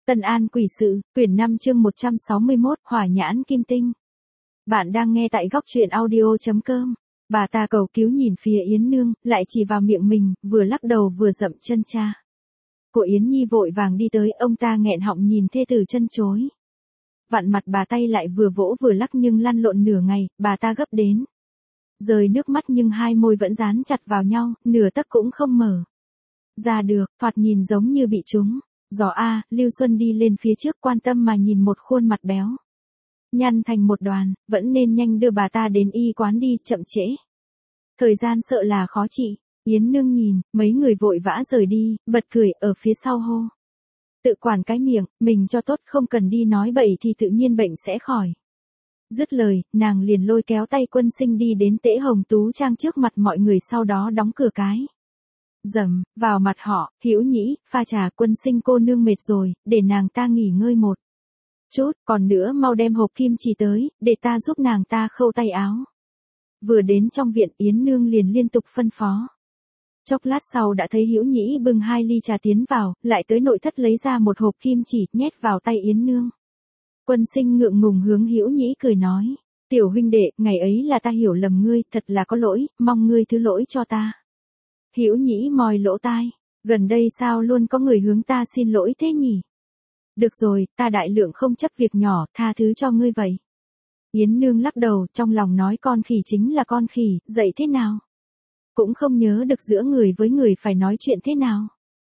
Tân An Quỷ Sự, quyển 5 chương 161, Hỏa Nhãn Kim Tinh. Bạn đang nghe tại góc truyện audio.com. Bà ta cầu cứu nhìn phía Yến Nương, lại chỉ vào miệng mình, vừa lắc đầu vừa dậm chân cha. Cô Yến Nhi vội vàng đi tới, ông ta nghẹn họng nhìn thê tử chân chối. Vặn mặt bà tay lại vừa vỗ vừa lắc nhưng lăn lộn nửa ngày, bà ta gấp đến. Rơi nước mắt nhưng hai môi vẫn dán chặt vào nhau, nửa tấc cũng không mở ra được, thoạt nhìn giống như bị trúng. Gió A, Lưu Xuân đi lên phía trước quan tâm mà nhìn một khuôn mặt béo. Nhăn thành một đoàn, vẫn nên nhanh đưa bà ta đến y quán đi, chậm trễ. Thời gian sợ là khó trị. Yến Nương nhìn, mấy người vội vã rời đi, bật cười ở phía sau hô. Tự quản cái miệng, mình cho tốt, không cần đi nói bậy thì tự nhiên bệnh sẽ khỏi. Dứt lời, nàng liền lôi kéo tay Quân Sinh đi đến Tễ Hồng Tú Trang trước mặt mọi người, sau đó đóng cửa cái. Dầm vào mặt họ, Hữu Nhĩ, pha trà. Quân Sinh cô nương mệt rồi, để nàng ta nghỉ ngơi một chút, còn nữa mau đem hộp kim chỉ tới, để ta giúp nàng ta khâu tay áo. Vừa đến trong viện, Yến Nương liền liên tục phân phó. Chốc lát sau đã thấy Hữu Nhĩ bưng 2 ly trà tiến vào, lại tới nội thất lấy ra một hộp kim chỉ, nhét vào tay Yến Nương. Quân Sinh ngượng ngùng hướng Hữu Nhĩ cười nói, tiểu huynh đệ, ngày ấy là ta hiểu lầm ngươi, thật là có lỗi, mong ngươi thứ lỗi cho ta. Hữu Nhĩ mòi lỗ tai, gần đây sao luôn có người hướng ta xin lỗi thế nhỉ? Được rồi, ta đại lượng không chấp việc nhỏ, tha thứ cho ngươi vậy. Yến Nương lắc đầu, trong lòng nói con khỉ chính là con khỉ, dạy thế nào? Cũng không nhớ được giữa người với người phải nói chuyện thế nào.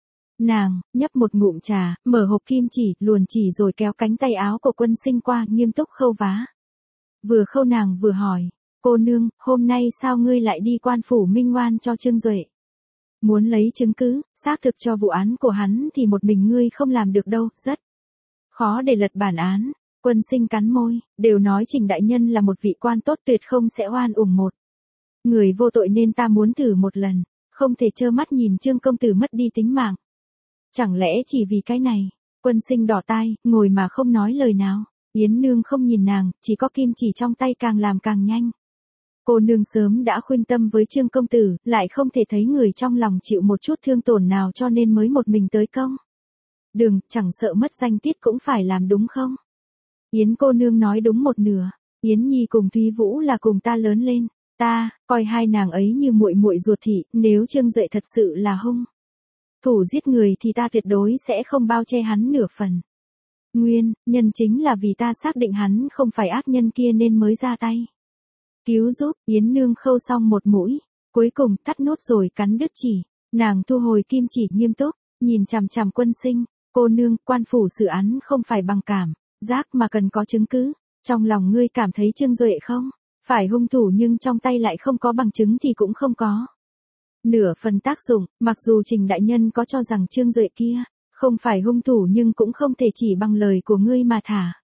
Nàng, nhấp một ngụm trà, mở hộp kim chỉ, luồn chỉ rồi kéo cánh tay áo của Quân Sinh qua, nghiêm túc khâu vá. Vừa khâu nàng vừa hỏi, cô nương, hôm nay sao ngươi lại đi Quan Phủ minh oan cho Trương Duệ? Muốn lấy chứng cứ, xác thực cho vụ án của hắn thì một mình ngươi không làm được đâu, rất khó để lật bản án. Quân Sinh cắn môi, đều nói Trình đại nhân là một vị quan tốt, tuyệt không sẽ oan uổng một người vô tội, nên ta muốn thử một lần, không thể trơ mắt nhìn Trương công tử mất đi tính mạng. Chẳng lẽ chỉ vì cái này? Quân Sinh đỏ tai, ngồi mà không nói lời nào. Yến Nương không nhìn nàng, chỉ có kim chỉ trong tay càng làm càng nhanh. Cô nương sớm đã khuyên tâm với Trương công tử, lại không thể thấy người trong lòng chịu một chút thương tổn nào cho nên mới một mình tới công đường, chẳng sợ mất danh tiết cũng phải làm đúng không? Yến cô nương nói đúng một nửa. Yến Nhi cùng Thúy Vũ là cùng ta lớn lên, ta coi hai nàng ấy như muội muội ruột thịt, nếu Trương Duệ thật sự là hung thủ giết người thì ta tuyệt đối sẽ không bao che hắn nửa phần. Nguyên nhân chính là vì ta xác định hắn không phải ác nhân kia nên mới ra tay cứu giúp. Yến Nương khâu xong một mũi, cuối cùng tắt nốt rồi cắn đứt chỉ. Nàng thu hồi kim chỉ, nghiêm túc nhìn chằm chằm Quân Sinh. Cô nương, Quan Phủ xử án không phải bằng cảm giác mà cần có chứng cứ. Trong lòng ngươi cảm thấy Trương Duệ không phải hung thủ, nhưng trong tay lại không có bằng chứng thì cũng không có nửa phần tác dụng. Mặc dù Trình đại nhân có cho rằng Trương Duệ kia không phải hung thủ, nhưng cũng không thể chỉ bằng lời của ngươi mà thả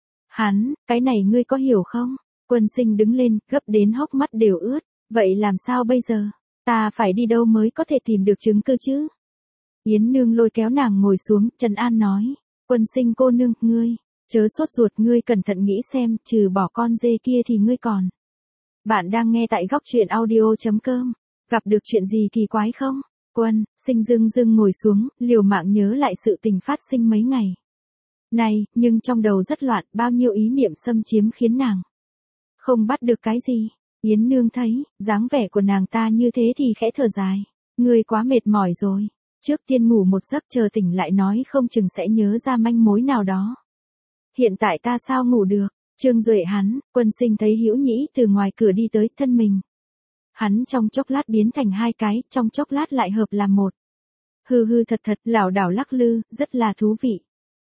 hắn, cái này ngươi có hiểu không? Quân Sinh đứng lên, gấp đến hốc mắt đều ướt. Vậy làm sao bây giờ? Ta phải đi đâu mới có thể tìm được chứng cứ chứ? Yến Nương lôi kéo nàng ngồi xuống, trấn an nói. Quân Sinh cô nương, ngươi chớ sốt ruột, ngươi cẩn thận nghĩ xem, trừ bỏ con dê kia thì ngươi còn. Bạn đang nghe tại góc truyện audio.com. Gặp được chuyện gì kỳ quái không? Quân Sinh dưng dưng ngồi xuống, liều mạng nhớ lại sự tình phát sinh mấy ngày này, nhưng trong đầu rất loạn, bao nhiêu ý niệm xâm chiếm khiến nàng không bắt được cái gì. Yến Nương thấy dáng vẻ của nàng ta như thế thì khẽ thở dài. Ngươi quá mệt mỏi rồi, trước tiên ngủ một giấc, chờ tỉnh lại nói không chừng sẽ nhớ ra manh mối nào đó. Hiện tại ta sao ngủ được? Trương Duệ hắn. Quân Sinh thấy Hữu Nhĩ từ ngoài cửa đi tới, thân mình hắn trong chốc lát biến thành 2 cái, trong chốc lát lại hợp làm một. Hư hư thật thật, lảo đảo lắc lư, rất là thú vị.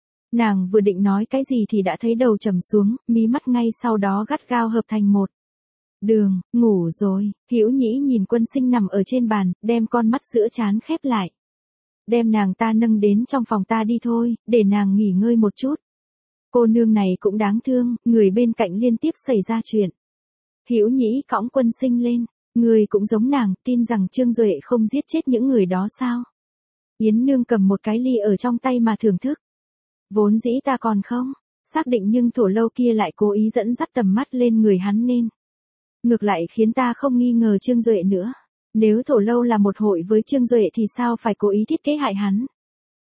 Nàng vừa định nói cái gì thì đã thấy đầu trầm xuống, mí mắt ngay sau đó gắt gao hợp thành một đường. Ngủ rồi. Hữu Nhĩ nhìn Quân Sinh nằm ở trên bàn, đem con mắt giữa trán khép lại. Đem nàng ta nâng đến trong phòng ta đi thôi, để nàng nghỉ ngơi một chút. Cô nương này cũng đáng thương, người bên cạnh liên tiếp xảy ra chuyện. Hữu Nhĩ cõng Quân Sinh lên. Người cũng giống nàng, tin rằng Trương Duệ không giết chết những người đó sao? Yến Nương cầm một cái ly ở trong tay mà thưởng thức. Vốn dĩ ta còn không xác định, nhưng Thổ Lâu kia lại cố ý dẫn dắt tầm mắt lên người hắn, nên ngược lại khiến ta không nghi ngờ Trương Duệ nữa. Nếu Thổ Lâu là một hội với Trương Duệ thì sao phải cố ý thiết kế hại hắn?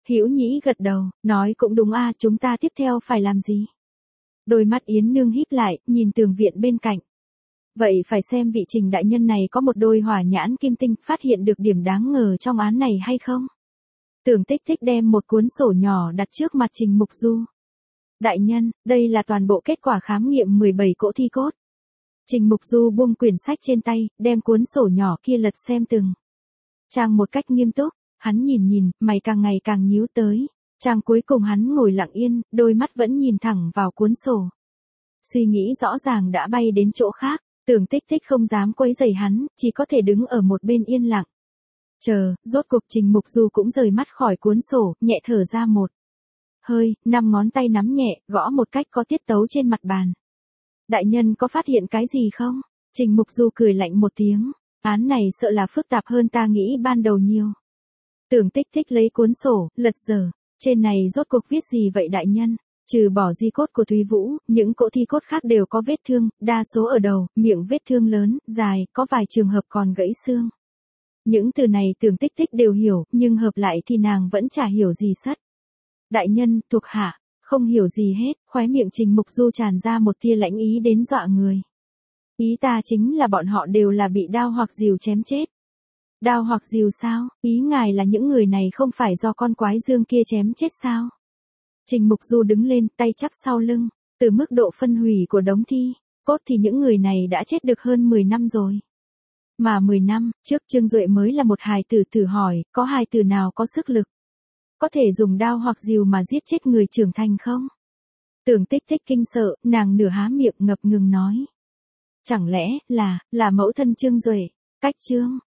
Hữu Nhĩ gật đầu, nói cũng đúng a, chúng ta tiếp theo phải làm gì? Đôi mắt Yến Nương híp lại, nhìn tường viện bên cạnh. Vậy phải xem vị Trình đại nhân này có một đôi hỏa nhãn kim tinh phát hiện được điểm đáng ngờ trong án này hay không? Tưởng Tích Tích đem một cuốn sổ nhỏ đặt trước mặt Trình Mục Du. Đại nhân, đây là toàn bộ kết quả khám nghiệm 17 cỗ thi cốt. Trình Mục Du buông quyển sách trên tay, đem cuốn sổ nhỏ kia lật xem từng trang một cách nghiêm túc, hắn nhìn, mày càng ngày càng nhíu tới. Trang cuối cùng hắn ngồi lặng yên, đôi mắt vẫn nhìn thẳng vào cuốn sổ. Suy nghĩ rõ ràng đã bay đến chỗ khác, Tưởng Tích Tích không dám quấy rầy hắn, chỉ có thể đứng ở một bên yên lặng. Chờ, rốt cuộc Trình Mục Du cũng rời mắt khỏi cuốn sổ, nhẹ thở ra một hơi, 5 ngón tay nắm nhẹ, gõ một cách có tiết tấu trên mặt bàn. Đại nhân có phát hiện cái gì không? Trình Mục Du cười lạnh một tiếng, án này sợ là phức tạp hơn ta nghĩ ban đầu nhiều. Tưởng Tích Tích lấy cuốn sổ, lật dở, trên này rốt cuộc viết gì vậy đại nhân? Trừ bỏ di cốt của Thúy Vũ, những cỗ thi cốt khác đều có vết thương, đa số ở đầu, miệng vết thương lớn, dài, có vài trường hợp còn gãy xương. Những từ này Tưởng Tích Tích đều hiểu, nhưng hợp lại thì nàng vẫn chả hiểu gì sất. Đại nhân, thuộc hạ, không hiểu gì hết, khóe miệng Trình Mục Du tràn ra một tia lãnh ý đến dọa người. Ý ta chính là bọn họ đều là bị đao hoặc rìu chém chết. Đao hoặc rìu sao? Ý ngài là những người này không phải do con quái dương kia chém chết sao? Trình Mục Du đứng lên, tay chắp sau lưng, từ mức độ phân hủy của đống thi cốt thì những người này đã chết được hơn 10 năm rồi. Mà 10 năm trước Trương Duệ mới là một hài tử, thử hỏi, có hài tử nào có sức lực? Có thể dùng đao hoặc rìu mà giết chết người trưởng thành không? Tưởng Tích Tích kinh sợ, nàng nửa há miệng ngập ngừng nói. Chẳng lẽ là mẫu thân Trương Duệ? Cách Trương